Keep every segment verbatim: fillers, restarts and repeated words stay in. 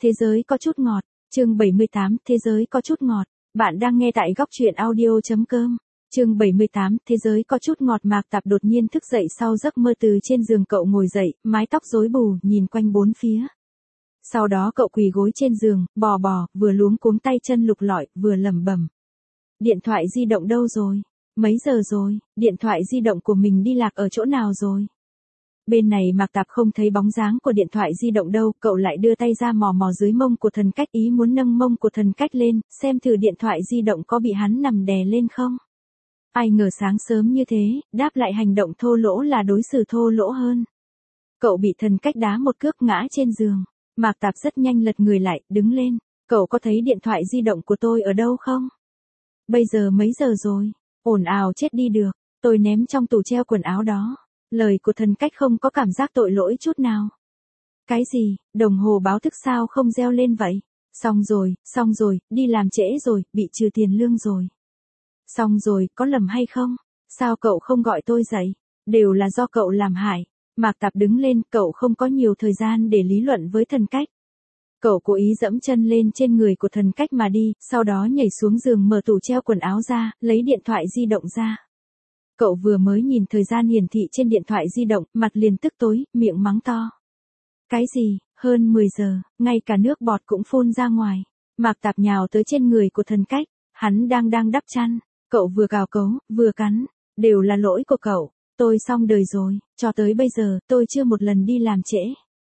Thế giới có chút ngọt, chương bảy mươi tám, thế giới có chút ngọt. Bạn đang nghe tại góc truyện audio.com. Chương bảy mươi tám, thế giới có chút ngọt. Mạc Tạp đột nhiên thức dậy sau giấc mơ, từ trên giường cậu ngồi dậy, mái tóc rối bù, nhìn quanh bốn phía. Sau đó cậu quỳ gối trên giường, bò bò, vừa luống cuống tay chân lục lọi, vừa lẩm bẩm. Điện thoại di động đâu rồi? Mấy giờ rồi? Điện thoại di động của mình đi lạc ở chỗ nào rồi? Bên này Mạc Tạp không thấy bóng dáng của điện thoại di động đâu, cậu lại đưa tay ra mò mò dưới mông của Thần Cách, ý muốn nâng mông của Thần Cách lên, xem thử điện thoại di động có bị hắn nằm đè lên không. Ai ngờ sáng sớm như thế, đáp lại hành động thô lỗ là đối xử thô lỗ hơn. Cậu bị Thần Cách đá một cước ngã trên giường. Mạc Tạp rất nhanh lật người lại, đứng lên. Cậu có thấy điện thoại di động của tôi ở đâu không? Bây giờ mấy giờ rồi? Ồn ào chết đi được. Tôi ném trong tủ treo quần áo đó. Lời của Thần Cách không có cảm giác tội lỗi chút nào. Cái gì? Đồng hồ báo thức sao không reo lên vậy? Xong rồi, xong rồi, đi làm trễ rồi, bị trừ tiền lương rồi. Xong rồi, có lầm hay không? Sao cậu không gọi tôi dậy? Đều là do cậu làm hại. Mạc Tạp đứng lên, cậu không có nhiều thời gian để lý luận với Thần Cách. Cậu cố ý dẫm chân lên trên người của Thần Cách mà đi, sau đó nhảy xuống giường, mở tủ treo quần áo ra, lấy điện thoại di động ra. Cậu vừa mới nhìn thời gian hiển thị trên điện thoại di động, mặt liền tức tối, miệng mắng to. Cái gì? Hơn mười giờ, ngay cả nước bọt cũng phun ra ngoài. Mạc Tạp nhào tới trên người của Thần Cách, hắn đang đang đắp chăn. Cậu vừa cào cấu, vừa cắn. Đều là lỗi của cậu. Tôi xong đời rồi, cho tới bây giờ, tôi chưa một lần đi làm trễ.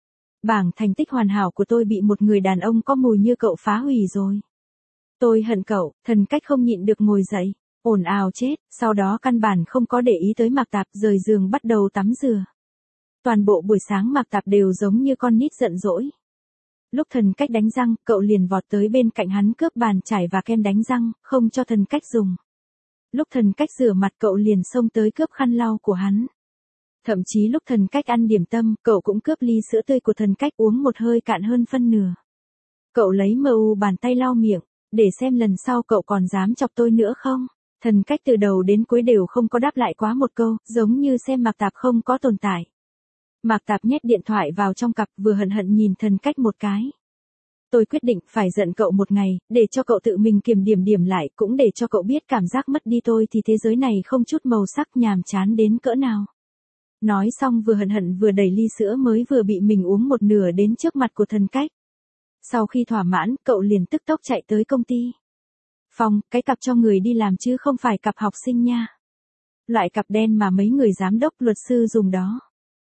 Bảng thành tích hoàn hảo của tôi bị một người đàn ông có mùi như cậu phá hủy rồi. Tôi hận cậu. Thần Cách không nhịn được ngồi dậy. Ồn ào chết, sau đó căn bản không có để ý tới Mạc Tạp, rời giường bắt đầu tắm rửa. Toàn bộ buổi sáng Mạc Tạp đều giống như con nít giận dỗi. Lúc Thần Cách đánh răng, cậu liền vọt tới bên cạnh hắn cướp bàn chải và kem đánh răng, không cho Thần Cách dùng. Lúc Thần Cách rửa mặt, cậu liền xông tới cướp khăn lau của hắn. Thậm chí lúc Thần Cách ăn điểm tâm, cậu cũng cướp ly sữa tươi của Thần Cách, uống một hơi cạn hơn phân nửa. Cậu lấy mờ u bàn tay lau miệng, để xem lần sau cậu còn dám chọc tôi nữa không. Thần Cách từ đầu đến cuối đều không có đáp lại quá một câu, giống như xem Mạc Tạp không có tồn tại. Mạc Tạp nhét điện thoại vào trong cặp, vừa hận hận nhìn Thần Cách một cái. Tôi quyết định phải giận cậu một ngày, để cho cậu tự mình kiềm điểm điểm lại, cũng để cho cậu biết cảm giác mất đi tôi thì thế giới này không chút màu sắc, nhàm chán đến cỡ nào. Nói xong vừa hận hận vừa đẩy ly sữa mới vừa bị mình uống một nửa đến trước mặt của Thần Cách. Sau khi thỏa mãn, cậu liền tức tốc chạy tới công ty. Phong, cái cặp cho người đi làm chứ không phải cặp học sinh nha. Loại cặp đen mà mấy người giám đốc luật sư dùng đó.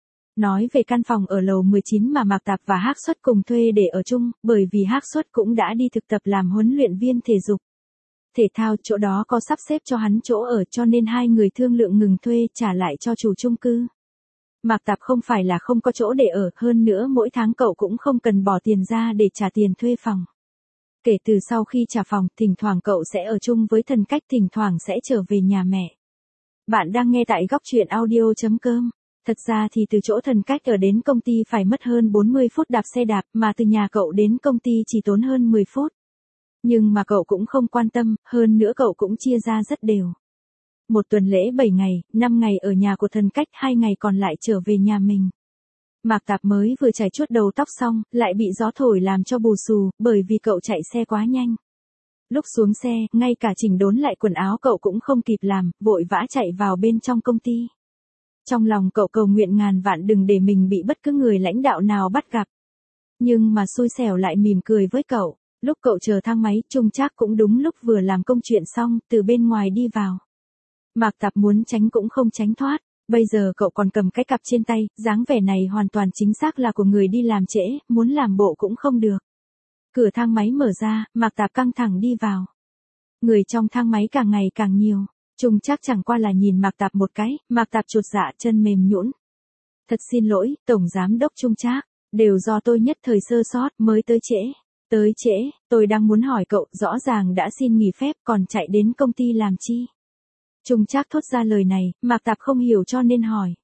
Nói về căn phòng ở lầu mười chín mà Mạc Tạp và Hắc Xuất cùng thuê để ở chung, bởi vì Hắc Xuất cũng đã đi thực tập làm huấn luyện viên thể dục. Thể thao, chỗ đó có sắp xếp cho hắn chỗ ở, cho nên hai người thương lượng ngừng thuê, trả lại cho chủ chung cư. Mạc Tạp không phải là không có chỗ để ở, hơn nữa mỗi tháng cậu cũng không cần bỏ tiền ra để trả tiền thuê phòng. Kể từ sau khi trả phòng, thỉnh thoảng cậu sẽ ở chung với Thần Cách, thỉnh thoảng sẽ trở về nhà mẹ. Bạn đang nghe tại góc truyện audio.com. Thật ra thì từ chỗ Thần Cách ở đến công ty phải mất hơn bốn mươi phút đạp xe đạp, mà từ nhà cậu đến công ty chỉ tốn hơn mười phút. Nhưng mà cậu cũng không quan tâm, hơn nữa cậu cũng chia ra rất đều. Một tuần lễ bảy ngày, năm ngày ở nhà của Thần Cách, hai ngày còn lại trở về nhà mình. Mạc Tạp mới vừa chải chuốt đầu tóc xong, lại bị gió thổi làm cho bù xù, bởi vì cậu chạy xe quá nhanh. Lúc xuống xe, ngay cả chỉnh đốn lại quần áo cậu cũng không kịp làm, vội vã chạy vào bên trong công ty. Trong lòng cậu cầu nguyện ngàn vạn đừng để mình bị bất cứ người lãnh đạo nào bắt gặp. Nhưng mà xui xẻo lại mỉm cười với cậu. Lúc cậu chờ thang máy, Trung Trác cũng đúng lúc vừa làm công chuyện xong, từ bên ngoài đi vào. Mạc Tạp muốn tránh cũng không tránh thoát. Bây giờ cậu còn cầm cái cặp trên tay, dáng vẻ này hoàn toàn chính xác là của người đi làm trễ, muốn làm bộ cũng không được. Cửa thang máy mở ra, Mạc Tạp căng thẳng đi vào. Người trong thang máy càng ngày càng nhiều. Trung Trác chẳng qua là nhìn Mạc Tạp một cái, Mạc Tạp chột dạ, chân mềm nhũn. Thật xin lỗi, Tổng Giám đốc Trung Trác, đều do tôi nhất thời sơ sót mới tới trễ. Tới trễ, tôi đang muốn hỏi cậu, rõ ràng đã xin nghỉ phép còn chạy đến công ty làm chi? Trung Trác thốt ra lời này, Mạc Tạp không hiểu cho nên hỏi.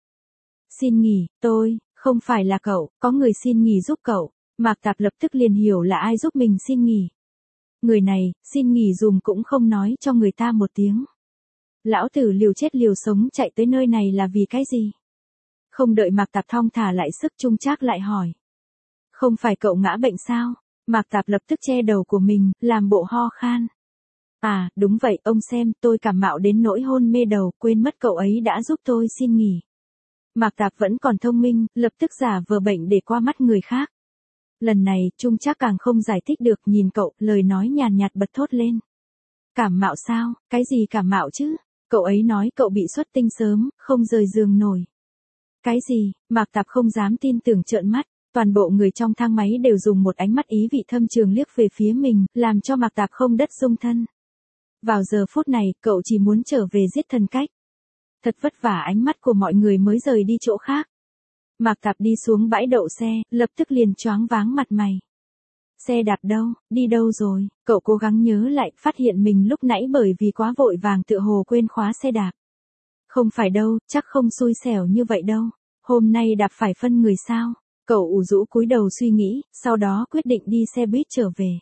Xin nghỉ, tôi, không phải là cậu, có người xin nghỉ giúp cậu. Mạc Tạp lập tức liền hiểu là ai giúp mình xin nghỉ. Người này, xin nghỉ dùm cũng không nói cho người ta một tiếng. Lão tử liều chết liều sống chạy tới nơi này là vì cái gì? Không đợi Mạc Tạp thong thả lại sức, Trung Trác lại hỏi. Không phải cậu ngã bệnh sao? Mạc Tạp lập tức che đầu của mình, làm bộ ho khan. À, đúng vậy, ông xem, tôi cảm mạo đến nỗi hôn mê đầu, quên mất cậu ấy đã giúp tôi xin nghỉ. Mạc Tạp vẫn còn thông minh, lập tức giả vờ bệnh để qua mắt người khác. Lần này, Trung chắc càng không giải thích được, nhìn cậu, lời nói nhàn nhạt bật thốt lên. Cảm mạo sao, cái gì cảm mạo chứ? Cậu ấy nói cậu bị xuất tinh sớm, không rời giường nổi. Cái gì? Mạc Tạp không dám tin tưởng trợn mắt. Toàn bộ người trong thang máy đều dùng một ánh mắt ý vị thâm trường liếc về phía mình, làm cho Mạc Tạp không đất dung thân. Vào giờ phút này, cậu chỉ muốn trở về giết Thần Cách. Thật vất vả ánh mắt của mọi người mới rời đi chỗ khác. Mạc Tạp đi xuống bãi đậu xe, lập tức liền choáng váng mặt mày. Xe đạp đâu, đi đâu rồi? Cậu cố gắng nhớ lại, phát hiện mình lúc nãy bởi vì quá vội vàng tựa hồ quên khóa xe đạp. Không phải đâu, chắc không xui xẻo như vậy đâu. Hôm nay đạp phải phân người sao? Cậu ủ rũ cúi đầu suy nghĩ, sau đó quyết định đi xe buýt trở về.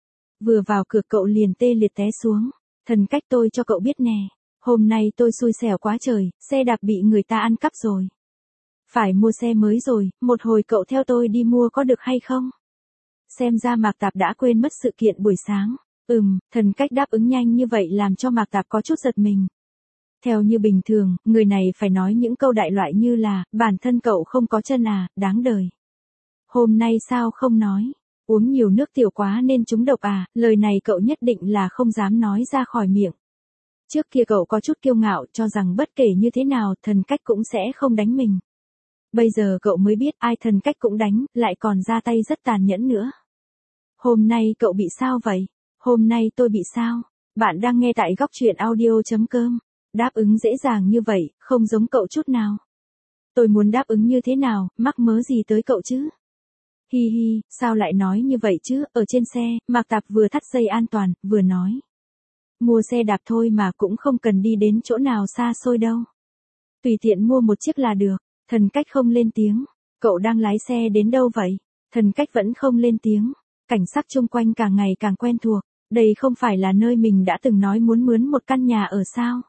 Vừa vào cửa cậu liền tê liệt té xuống. Thần Cách, tôi cho cậu biết nè. Hôm nay tôi xui xẻo quá trời, xe đạp bị người ta ăn cắp rồi. Phải mua xe mới rồi, một hồi cậu theo tôi đi mua có được hay không? Xem ra Mạc Tạp đã quên mất sự kiện buổi sáng. Ừm, Thần Cách đáp ứng nhanh như vậy làm cho Mạc Tạp có chút giật mình. Theo như bình thường, người này phải nói những câu đại loại như là, bản thân cậu không có chân à, đáng đời. Hôm nay sao không nói? Uống nhiều nước tiểu quá nên trúng độc à, lời này cậu nhất định là không dám nói ra khỏi miệng. Trước kia cậu có chút kiêu ngạo cho rằng bất kể như thế nào Thần Cách cũng sẽ không đánh mình. Bây giờ cậu mới biết ai Thần Cách cũng đánh, lại còn ra tay rất tàn nhẫn nữa. Hôm nay cậu bị sao vậy? Hôm nay tôi bị sao? Bạn đang nghe tại góc truyện audio chấm com. Đáp ứng dễ dàng như vậy, không giống cậu chút nào. Tôi muốn đáp ứng như thế nào, mắc mớ gì tới cậu chứ? Hi hi, sao lại nói như vậy chứ? Ở trên xe, Mạc Tạp vừa thắt dây an toàn, vừa nói. Mua xe đạp thôi mà cũng không cần đi đến chỗ nào xa xôi đâu. Tùy tiện mua một chiếc là được. Thần Cách không lên tiếng. Cậu đang lái xe đến đâu vậy? Thần Cách vẫn không lên tiếng. Cảnh sắc chung quanh càng ngày càng quen thuộc. Đây không phải là nơi mình đã từng nói muốn mướn một căn nhà ở sao?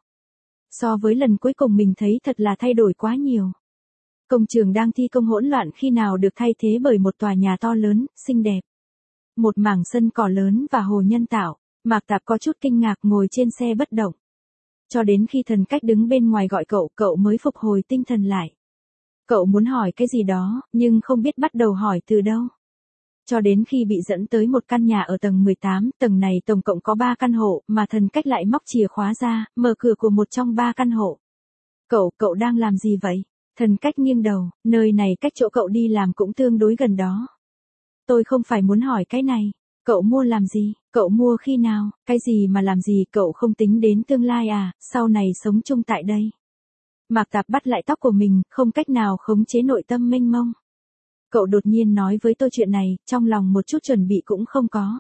So với lần cuối cùng mình thấy thật là thay đổi quá nhiều. Công trường đang thi công hỗn loạn khi nào được thay thế bởi một tòa nhà to lớn, xinh đẹp. Một mảng sân cỏ lớn và hồ nhân tạo. Mạc Tạp có chút kinh ngạc ngồi trên xe bất động. Cho đến khi Thần Cách đứng bên ngoài gọi cậu, cậu mới phục hồi tinh thần lại. Cậu muốn hỏi cái gì đó, nhưng không biết bắt đầu hỏi từ đâu. Cho đến khi bị dẫn tới một căn nhà ở tầng mười tám, tầng này tổng cộng có ba căn hộ, mà Thần Cách lại móc chìa khóa ra, mở cửa của một trong ba căn hộ. Cậu, cậu đang làm gì vậy? Thần Cách nghiêng đầu, nơi này cách chỗ cậu đi làm cũng tương đối gần đó. Tôi không phải muốn hỏi cái này. Cậu mua làm gì? Cậu mua khi nào? Cái gì mà làm gì? Cậu không tính đến tương lai à, sau này sống chung tại đây. Mạc Tạp bắt lại tóc của mình, không cách nào khống chế nội tâm mênh mông. Cậu đột nhiên nói với tôi chuyện này, trong lòng một chút chuẩn bị cũng không có.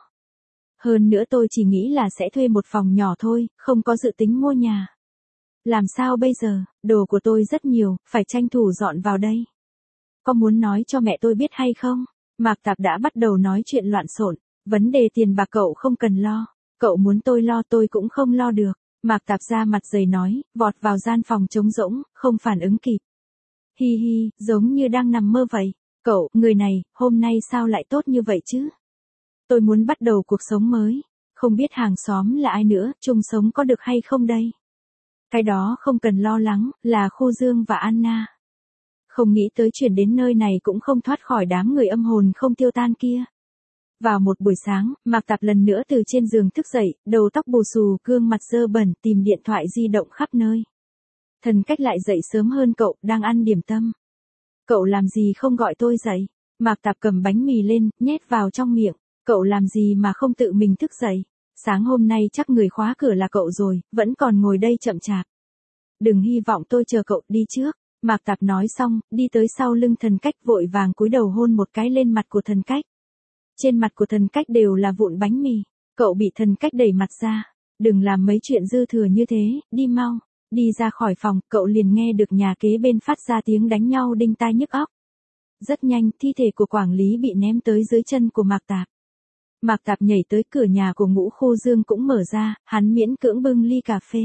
Hơn nữa tôi chỉ nghĩ là sẽ thuê một phòng nhỏ thôi, không có dự tính mua nhà. Làm sao bây giờ, đồ của tôi rất nhiều, phải tranh thủ dọn vào đây. Có muốn nói cho mẹ tôi biết hay không? Mạc Tạp đã bắt đầu nói chuyện loạn xộn, vấn đề tiền bạc cậu không cần lo, cậu muốn tôi lo tôi cũng không lo được. Mạc Tạp ra mặt dày nói, vọt vào gian phòng trống rỗng, không phản ứng kịp. Hi hi, giống như đang nằm mơ vậy. Cậu, người này, hôm nay sao lại tốt như vậy chứ? Tôi muốn bắt đầu cuộc sống mới. Không biết hàng xóm là ai nữa, chung sống có được hay không đây? Cái đó không cần lo lắng, là Khu Dương và Anna. Không nghĩ tới chuyển đến nơi này cũng không thoát khỏi đám người âm hồn không tiêu tan kia. Vào một buổi sáng, Mạc Tạp lần nữa từ trên giường thức dậy, đầu tóc bù xù, gương mặt dơ bẩn, tìm điện thoại di động khắp nơi. Thần Cách lại dậy sớm hơn cậu, đang ăn điểm tâm. Cậu làm gì không gọi tôi dậy? Mạc Tạp cầm bánh mì lên, nhét vào trong miệng. Cậu làm gì mà không tự mình thức dậy? Sáng hôm nay chắc người khóa cửa là cậu rồi, vẫn còn ngồi đây chậm chạp. Đừng hy vọng tôi chờ cậu, đi trước. Mạc Tạp nói xong, đi tới sau lưng Thần Cách vội vàng cúi đầu hôn một cái lên mặt của Thần Cách. Trên mặt của Thần Cách đều là vụn bánh mì. Cậu bị Thần Cách đẩy mặt ra. Đừng làm mấy chuyện dư thừa như thế, đi mau. Đi ra khỏi phòng, cậu liền nghe được nhà kế bên phát ra tiếng đánh nhau đinh tai nhức óc. Rất nhanh, thi thể của quản lý bị ném tới dưới chân của Mạc Tạp. Mạc Tạp nhảy tới cửa nhà của Ngũ Khu Dương cũng mở ra, hắn miễn cưỡng bưng ly cà phê.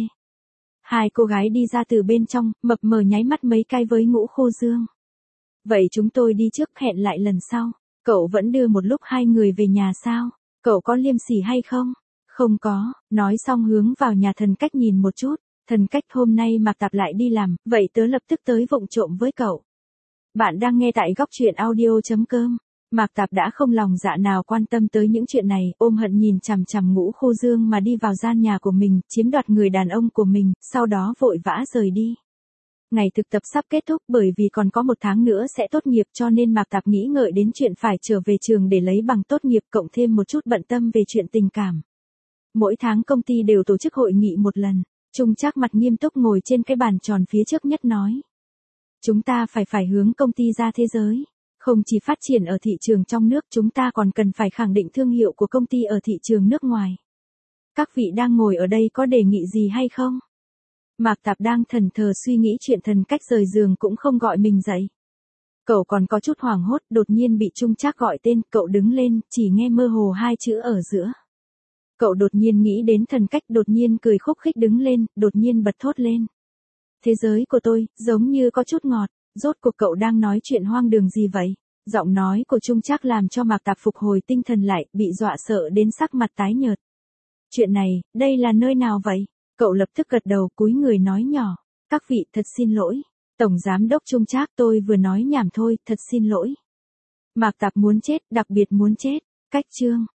Hai cô gái đi ra từ bên trong, mập mờ nháy mắt mấy cái với Ngũ Khu Dương. Vậy chúng tôi đi trước, hẹn lại lần sau. Cậu vẫn đưa một lúc hai người về nhà sao? Cậu có liêm sỉ hay không? Không có, nói xong hướng vào nhà Thần Cách nhìn một chút. Thần Cách hôm nay Mạc Tạp lại đi làm, vậy tớ lập tức tới vụng trộm với cậu. Bạn đang nghe tại góc truyện audio.com. Mạc Tạp đã không lòng dạ nào quan tâm tới những chuyện này, ôm hận nhìn chằm chằm Ngũ Khô Dương mà đi vào gian nhà của mình, chiếm đoạt người đàn ông của mình, sau đó vội vã rời đi. Ngày thực tập sắp kết thúc bởi vì còn có một tháng nữa sẽ tốt nghiệp cho nên Mạc Tạp nghĩ ngợi đến chuyện phải trở về trường để lấy bằng tốt nghiệp cộng thêm một chút bận tâm về chuyện tình cảm. Mỗi tháng công ty đều tổ chức hội nghị một lần, Trung Trác mặt nghiêm túc ngồi trên cái bàn tròn phía trước nhất nói. Chúng ta phải phải hướng công ty ra thế giới. Không chỉ phát triển ở thị trường trong nước, chúng ta còn cần phải khẳng định thương hiệu của công ty ở thị trường nước ngoài. Các vị đang ngồi ở đây có đề nghị gì hay không? Mạc Tạp đang thần thờ suy nghĩ chuyện Thần Cách rời giường cũng không gọi mình dậy. Cậu còn có chút hoảng hốt, đột nhiên bị Trung Trác gọi tên, cậu đứng lên, chỉ nghe mơ hồ hai chữ ở giữa. Cậu đột nhiên nghĩ đến Thần Cách, đột nhiên cười khúc khích đứng lên, đột nhiên bật thốt lên. Thế giới của tôi, giống như có chút ngọt, rốt cuộc cậu đang nói chuyện hoang đường gì vậy? Giọng nói của Trung Trác làm cho Mạc Tạp phục hồi tinh thần lại, bị dọa sợ đến sắc mặt tái nhợt. Chuyện này, đây là nơi nào vậy? Cậu lập tức gật đầu cúi người nói nhỏ. Các vị thật xin lỗi. Tổng Giám đốc Trung Trác tôi vừa nói nhảm thôi, thật xin lỗi. Mạc Tạp muốn chết, đặc biệt muốn chết. Cách chương.